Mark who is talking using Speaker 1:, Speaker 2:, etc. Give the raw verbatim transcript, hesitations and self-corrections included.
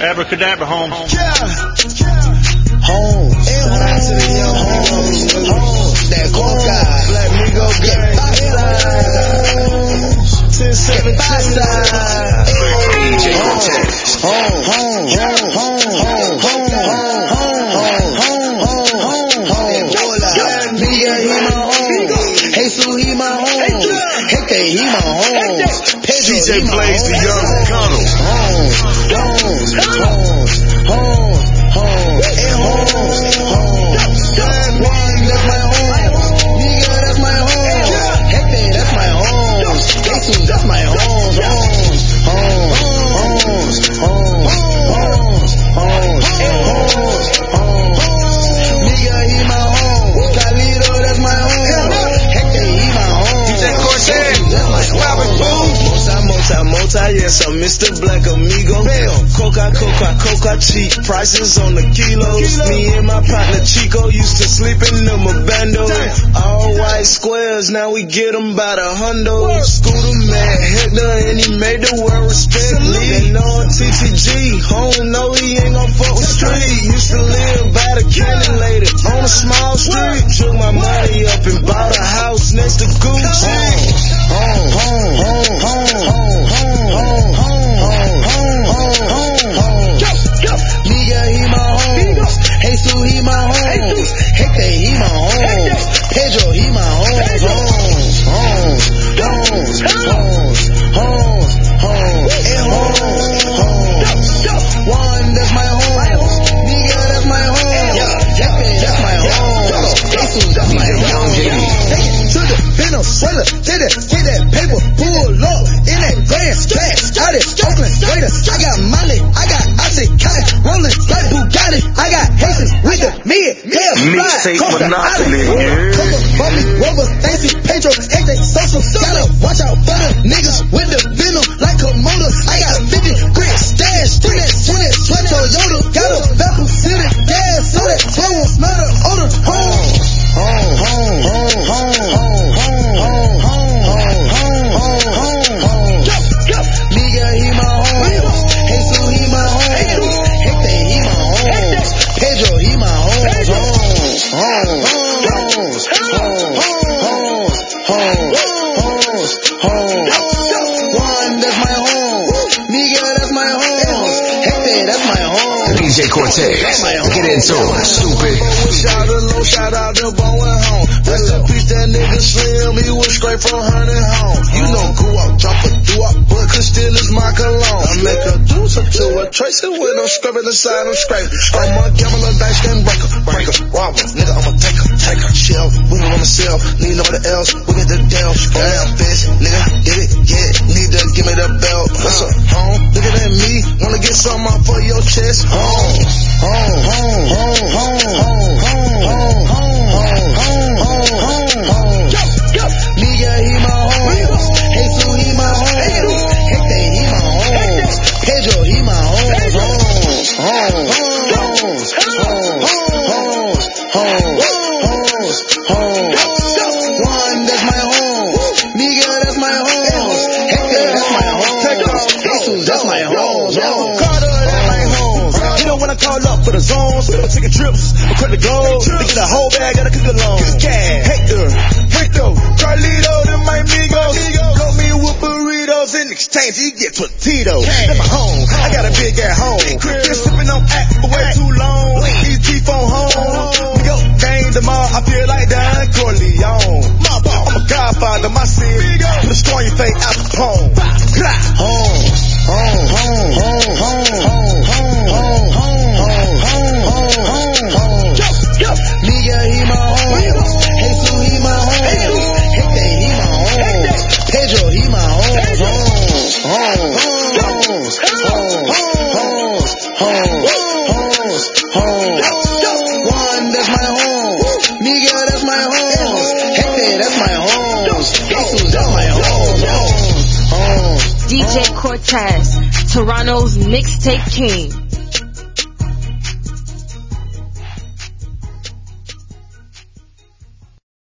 Speaker 1: Abracadabra, home.
Speaker 2: Yeah. Home. And home to the young homes. Home. That coca. Black Migo gang. ten seventeen.
Speaker 3: D J Cortez.
Speaker 2: Home. Home. Home. Home. Home. Home. Home. Home. Home. Home. Miguel, he my home. Jesus, he my home. Hector, he my home.
Speaker 3: D J Blaze, the young Connell.
Speaker 2: Home. Home. Home. Home. Home. And home. Home. That one, that's my home. Miguel, that's my home. Hector, that's my home. Jesus, that's my home. Home. Home. Home. Home. Home. And home. Home. Miguel, he my home. Carlito, that's my home. Hector, he my home.
Speaker 3: D J Cortez,
Speaker 2: that's my home. Multi, multi, yes, I'm Mister Black Amigo. Coca, Coca, Coca, cheap prices on the kilos. Me and my partner Chico used to sleep in the Mabando. All white squares, now we get them by the hundo. Scooter mad Hector, and he made the world respect. Living on T T G, home, no, he ain't gon' fuck with street. Used to live by the cannon lady on a small street. Took my money up and bought a house next to Gucci. Home, home, home, home, home. Home, home, home, home, home, home. Miguel, he my home. Jesus, he my home. Hector, he my home. Pedro, he my home. Home, home, home, home, home, and home, home. One, that's my home. Miguel, that's my home. Hector, that's my home. Jesus, that's my home. Take it to the Venom Sweater. Take that, take that paper, pull up in that grand stack. Out of Oakland Raiders, I got Molly, I got Aussie Cotton, rolling like Bugatti. I got Haitians with the mid, hell,
Speaker 3: Mixtape Monopoly.
Speaker 2: Coca, Bobby, Rover, Fancy, Pedro, everything social. Gotta watch out for the niggas with the venom like Komodo. I got fifty grit stash, do that, do that, sweat Toyota. Got a Bethel City gas, so that twelve will smell the odor. Home, home, home, home, home, home, home, home, home, home, home. Miguel, he my home. Jesus, he my home. Hector, he my home. Pedro, he my home. Home, home, home, home, home, home, home. One, that's my home. Miguel, that's my home. Hector, that's my home.
Speaker 3: D J Cortez, get into it, stupid.
Speaker 2: Shout out low, shout out to Bowen home. Rest in peace, that nigga Slim. He was straight from Hunting home. You know, grew up, drop a do up, but could still is my cologne. I make a deuce up to a trace it with no scrubbing inside, I'm scraping. I'm a gambler, dice can breaker, breaker, robber, nigga, I'm a taker, taker, shell, wiggle on myself, need nobody else, we get the deal. Damn fish, nigga, get it, get it, need to give me the belt. What's up, home? Looking at me, wanna get something off for your chest. Home, home, home, home, home, home, home, home, home, home, home, home, home. Miguel, he my home. Jesus, he my home. Hector, he my home. Pedro, he my home. Home, home, home, home, home, home, home. One, that's my home. Miguel, that's my home. Hector, that's my home. Jesus, that's my home. Carter, that's my home. You know when I call up for the zones, I'm taking trips, I'm quick to go. They get a whole bag, gotta cook alone. Hector, Hector, Carlito, them my amigos. Call me with burritos in exchange, he get Totito. That's my home, I got a big at home. Been sipping on act for way too long. These teeth on home. Go gang them all, I feel like Don Corleone. I'm a godfather, my city. Put a score in your face, out the home. Home, home, home, home, home, home, home, home, home, home, home. Miguel, he my home. Jesus, he my home. Hector, he my home. Pedro, he my home. Home, home, home, home, home, home, home. One, that's my home. Miguel, that's my home. Hector, that's my home. Jesus, that's my home. Home.
Speaker 4: D J Cortez, Toronto's mixtape king.